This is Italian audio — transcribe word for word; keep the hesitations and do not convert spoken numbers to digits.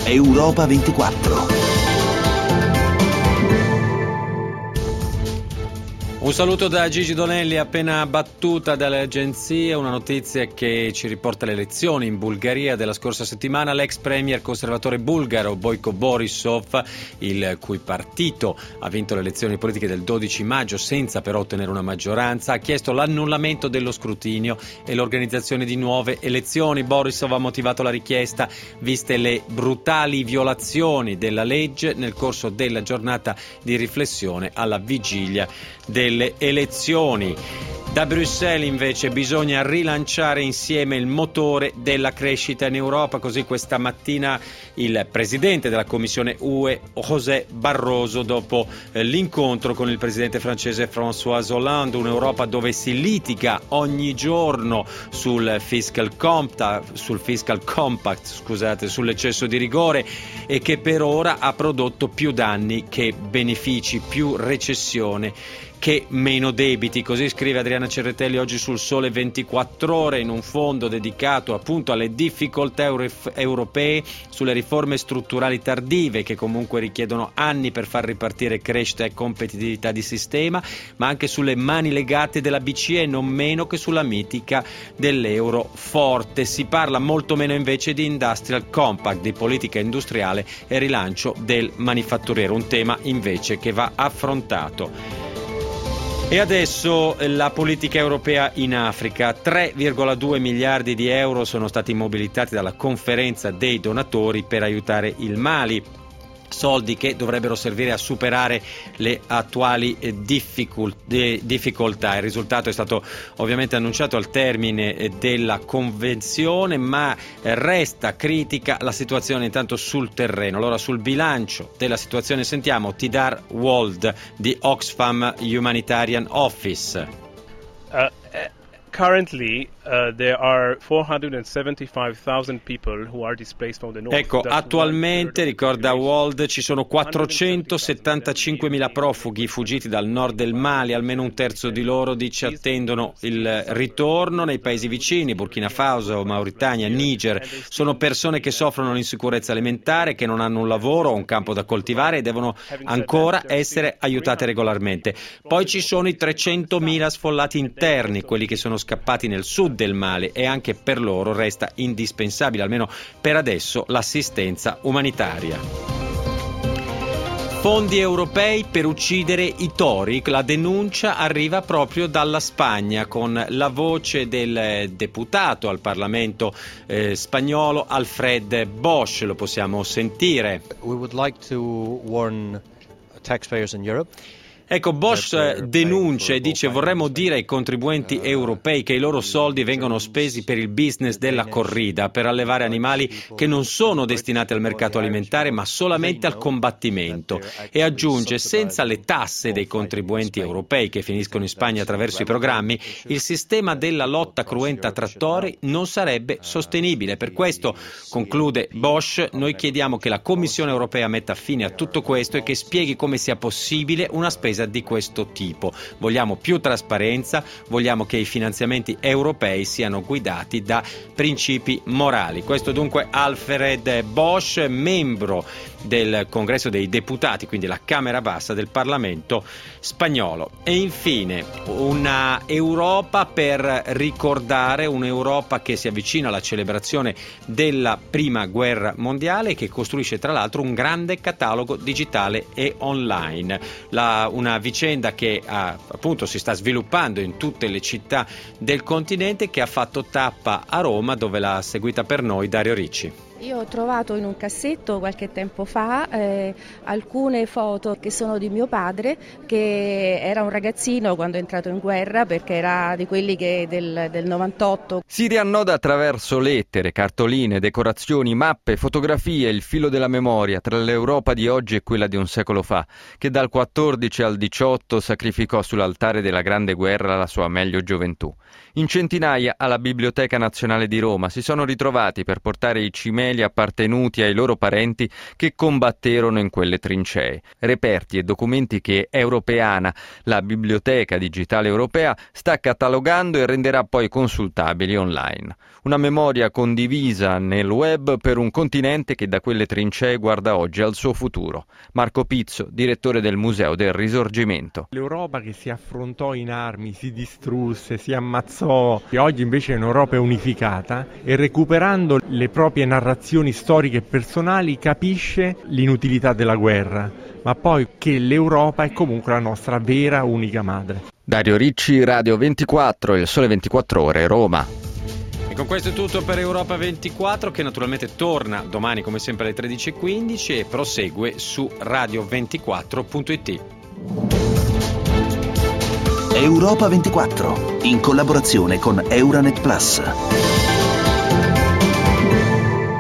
Europa ventiquattro. Un saluto da Gigi Donelli, appena battuta dalle agenzie, una notizia che ci riporta le elezioni in Bulgaria della scorsa settimana. L'ex premier conservatore bulgaro Boyko Borisov, il cui partito ha vinto le elezioni politiche del dodici maggio senza però ottenere una maggioranza, ha chiesto l'annullamento dello scrutinio e l'organizzazione di nuove elezioni. Borisov ha motivato la richiesta viste le brutali violazioni della legge nel corso della giornata di riflessione alla vigilia delle elezioni. Da Bruxelles invece bisogna rilanciare insieme il motore della crescita in Europa, così questa mattina il presidente della Commissione U E José Barroso, dopo eh, l'incontro con il presidente francese François Hollande, un'Europa dove si litiga ogni giorno sul fiscal compact, sul fiscal compact, scusate, sull'eccesso di rigore, e che per ora ha prodotto più danni che benefici, più recessione che meno debiti. Così scrive Adriana Cerretelli oggi sul Sole ventiquattro Ore, in un fondo dedicato appunto alle difficoltà euro- europee, sulle riforme strutturali tardive che comunque richiedono anni per far ripartire crescita e competitività di sistema, ma anche sulle mani legate della B C E, non meno che sulla mitica dell'euro forte. Si parla molto meno invece di industrial compact, di politica industriale e rilancio del manifatturiero, un tema invece che va affrontato. E adesso la politica europea in Africa. tre virgola due miliardi di euro sono stati mobilitati dalla conferenza dei donatori per aiutare il Mali. Soldi che dovrebbero servire a superare le attuali eh, difficult- eh, difficoltà. Il risultato è stato ovviamente annunciato al termine eh, della convenzione, ma eh, resta critica la situazione intanto sul terreno. Allora, sul bilancio della situazione sentiamo Tidar Wold di Oxfam Humanitarian Office. Uh, Currently, uh, there are four hundred seventy-five thousand people who are displaced from the north. Ecco, attualmente, ricorda Wald, ci sono quattrocentosettantacinquemila profughi fuggiti dal nord del Mali. Almeno un terzo di loro, dice, attendono il ritorno nei paesi vicini, Burkina Faso, Mauritania, Niger. Sono persone che soffrono l'insicurezza alimentare, che non hanno un lavoro o un campo da coltivare e devono ancora essere aiutate regolarmente. Poi ci sono i trecentomila sfollati interni, quelli che sono scappati nel sud del Mali, e anche per loro resta indispensabile, almeno per adesso, l'assistenza umanitaria. Fondi europei per uccidere i tori. La denuncia arriva proprio dalla Spagna, con la voce del deputato al Parlamento eh, spagnolo Alfred Bosch. Lo possiamo sentire. We would like to warn taxpayers in Europe. Ecco, Bosch denuncia e dice: vorremmo dire ai contribuenti europei che i loro soldi vengono spesi per il business della corrida, per allevare animali che non sono destinati al mercato alimentare ma solamente al combattimento. E aggiunge: senza le tasse dei contribuenti europei che finiscono in Spagna attraverso i programmi, il sistema della lotta cruenta tra tori non sarebbe sostenibile. Per questo, conclude Bosch, noi chiediamo che la Commissione europea metta fine a tutto questo e che spieghi come sia possibile una spesa di questo tipo. Vogliamo più trasparenza, vogliamo che i finanziamenti europei siano guidati da principi morali. Questo dunque Alfred Bosch, membro del Congresso dei Deputati, quindi la Camera Bassa del Parlamento spagnolo. E infine una Europa per ricordare, un'Europa che si avvicina alla celebrazione della Prima Guerra Mondiale e che costruisce tra l'altro un grande catalogo digitale e online. La, una vicenda che ha, appunto si sta sviluppando in tutte le città del continente, che ha fatto tappa a Roma, dove l'ha seguita per noi Dario Ricci. Io ho trovato in un cassetto qualche tempo fa eh, alcune foto che sono di mio padre, che era un ragazzino quando è entrato in guerra, perché era di quelli che del, del novantotto. Si riannoda attraverso lettere, cartoline, decorazioni, mappe, fotografie, il filo della memoria tra l'Europa di oggi e quella di un secolo fa, che dal quattordici al diciotto sacrificò sull'altare della Grande Guerra la sua meglio gioventù. In centinaia alla Biblioteca Nazionale di Roma si sono ritrovati per portare i cimeli gemeli appartenuti ai loro parenti che combatterono in quelle trincee. Reperti e documenti che Europeana, la biblioteca digitale europea, sta catalogando e renderà poi consultabili online. Una memoria condivisa nel web per un continente che da quelle trincee guarda oggi al suo futuro. Marco Pizzo, direttore del Museo del Risorgimento. L'Europa che si affrontò in armi, si distrusse, si ammazzò, e oggi invece è un'Europa unificata e recuperando le proprie narrazioni storiche e personali capisce l'inutilità della guerra, ma poi che l'Europa è comunque la nostra vera unica madre. Dario Ricci, Radio ventiquattro, Il Sole ventiquattro Ore, Roma. E con questo è tutto per Europa ventiquattro, che naturalmente torna domani come sempre alle tredici e quindici e prosegue su radio ventiquattro punto it. Europa ventiquattro, in collaborazione con Euranet Plus.